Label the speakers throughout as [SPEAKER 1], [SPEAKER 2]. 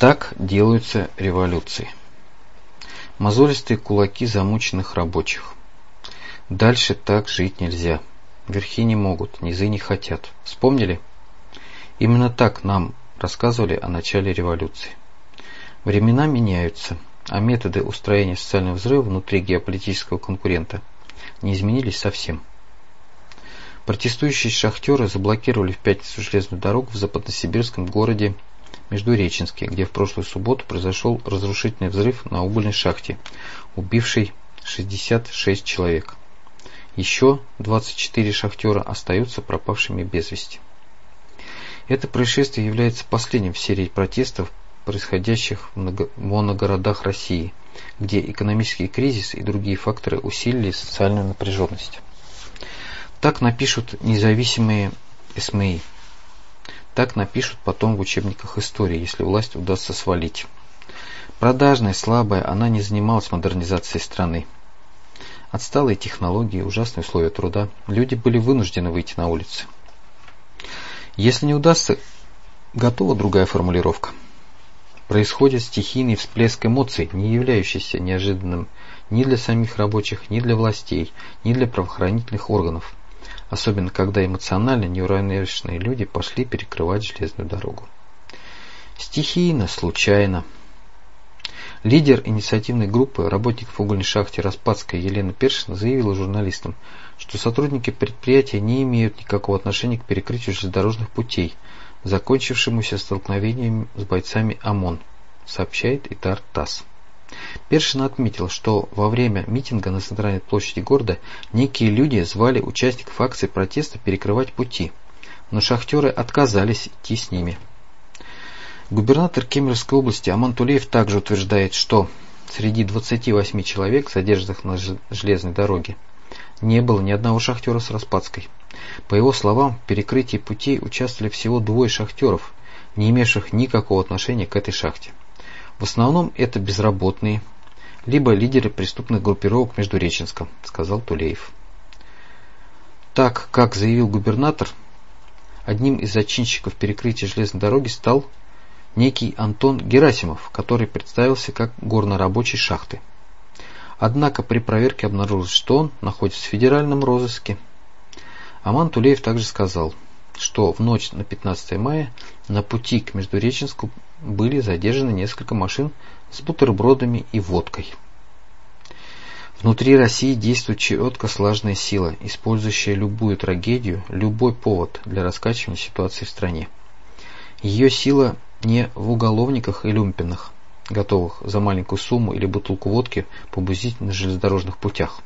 [SPEAKER 1] Так делаются революции. Мозолистые кулаки замученных рабочих. Дальше так жить нельзя. Верхи не могут, низы не хотят. Вспомнили? Именно так нам рассказывали о начале революции. Времена меняются, а методы устроения социального взрыва внутри геополитического конкурента не изменились совсем. Протестующие шахтеры заблокировали в пятницу железную дорогу в западносибирском городе Междуреченске, где в прошлую субботу произошел разрушительный взрыв на угольной шахте, убивший 66 человек. Еще 24 шахтера остаются пропавшими без вести. Это происшествие является последним в серии протестов, происходящих в моногородах России, где экономический кризис и другие факторы усилили социальную напряженность. Так напишут независимые СМИ. Так напишут потом в учебниках истории, если власть удастся свалить. Продажная, слабая, она не занималась модернизацией страны. Отсталые технологии, ужасные условия труда. Люди были вынуждены выйти на улицы. Если не удастся, готова другая формулировка. Происходит стихийный всплеск эмоций, не являющийся неожиданным ни для самих рабочих, ни для властей, ни для правоохранительных органов. Особенно, когда эмоционально неуравновешенные люди пошли перекрывать железную дорогу. Стихийно, случайно. Лидер инициативной группы работников угольной шахты Распадской Елена Першина заявила журналистам, что сотрудники предприятия не имеют никакого отношения к перекрытию железнодорожных путей, закончившемуся столкновением с бойцами ОМОН, сообщает Итар ТАСС. Першина отметил, что во время митинга на центральной площади города некие люди звали участников акции протеста перекрывать пути, но шахтеры отказались идти с ними. Губернатор Кемеровской области Аман Тулеев также утверждает, что среди 28 человек, задержанных на железной дороге, не было ни одного шахтера с Распадской. По его словам, в перекрытии путей участвовали всего 2 шахтеров, не имевших никакого отношения к этой шахте. В основном это безработные, либо лидеры преступных группировок Междуреченска, сказал Тулеев. Так, как заявил губернатор, одним из зачинщиков перекрытия железной дороги стал некий Антон Герасимов, который представился как горнорабочий шахты. Однако при проверке обнаружилось, что он находится в федеральном розыске. Аман Тулеев также сказал, что в ночь на 15 мая на пути к Междуреченску были задержаны несколько машин с бутербродами и водкой. Внутри России действует четко слаженная сила, использующая любую трагедию, любой повод для раскачивания ситуации в стране. Ее сила не в уголовниках и люмпинах, готовых за маленькую сумму или бутылку водки побузить на железнодорожных путях.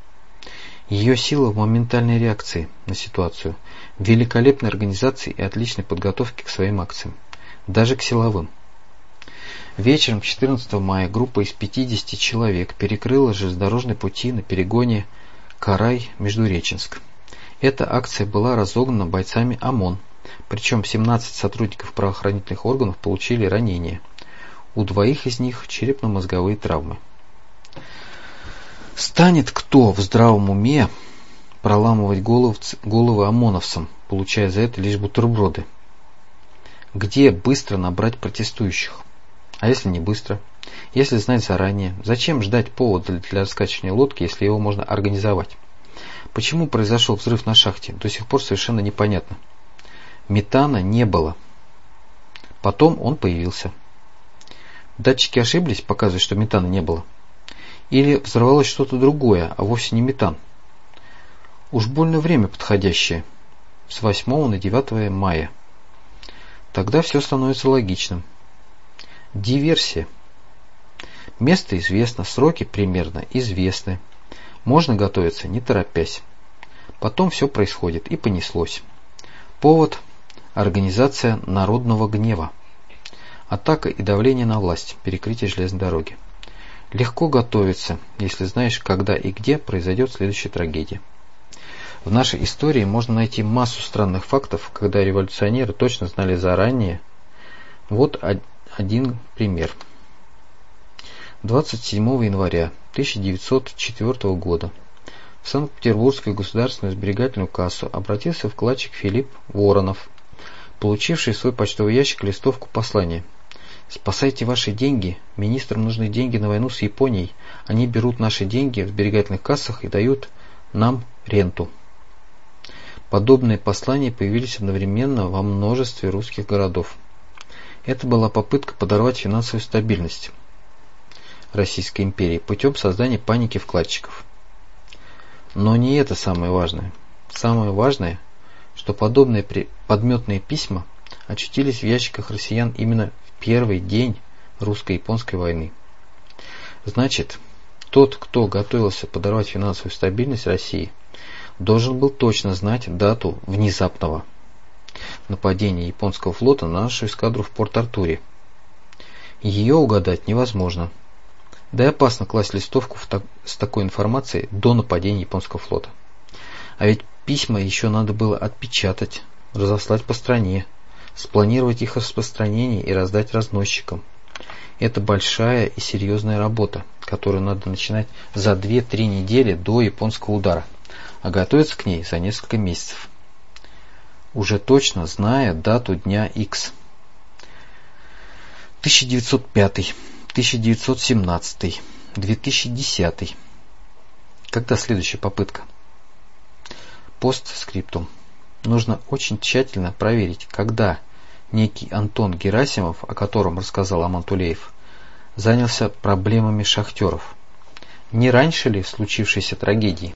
[SPEAKER 1] Ее сила в моментальной реакции на ситуацию, в великолепной организации и отличной подготовке к своим акциям, даже к силовым. Вечером 14 мая группа из 50 человек перекрыла железнодорожные пути на перегоне Карай-Междуреченск. Эта акция была разогнана бойцами ОМОН, причем 17 сотрудников правоохранительных органов получили ранения. У 2 из них черепно-мозговые травмы. Станет кто в здравом уме проламывать головы ОМОНовцам, получая за это лишь бутерброды? Где быстро набрать протестующих? А если не быстро? Если знать заранее, зачем ждать повода для раскачивания лодки, если его можно организовать? Почему произошел взрыв на шахте, до сих пор совершенно непонятно. Метана не было. Потом он появился. Датчики ошиблись, показывая, что метана не было. Или взорвалось что-то другое, а вовсе не метан. Уж больно время подходящее. С 8 на 9 мая. Тогда все становится логичным. Диверсия. Место известно, сроки примерно известны. Можно готовиться, не торопясь. Потом все происходит и понеслось. Повод – организация народного гнева. Атака и давление на власть, перекрытие железной дороги. Легко готовиться, если знаешь, когда и где произойдет следующая трагедия. В нашей истории можно найти массу странных фактов, когда революционеры точно знали заранее. Вот один пример. 27 января 1904 года в Санкт-Петербургскую государственную сберегательную кассу обратился вкладчик Филипп Воронов, получивший в свой почтовый ящик листовку послания Спасайте ваши деньги. Министрам нужны деньги на войну с Японией. Они берут наши деньги в сберегательных кассах и дают нам ренту. Подобные послания появились одновременно во множестве русских городов. Это была попытка подорвать финансовую стабильность Российской империи путем создания паники вкладчиков. Но не это самое важное. Самое важное, что подобные подметные письма очутились в ящиках россиян именно в первый день русско-японской войны. Значит, тот, кто готовился подорвать финансовую стабильность России, должен был точно знать дату внезапного нападения японского флота на нашу эскадру в Порт-Артуре. Ее угадать невозможно. Да и опасно класть листовку с такой информацией до нападения японского флота. А ведь письма еще надо было отпечатать, разослать по стране, спланировать их распространение и раздать разносчикам. Это большая и серьезная работа, которую надо начинать за 2-3 недели до японского удара, а готовиться к ней за несколько месяцев. Уже точно зная дату дня X. 1905, 1917, 2010. Когда следующая попытка? Постскриптум. Нужно очень тщательно проверить, когда некий Антон Герасимов, о котором рассказал Амантулеев, занялся проблемами шахтеров. Не раньше ли случившейся трагедии?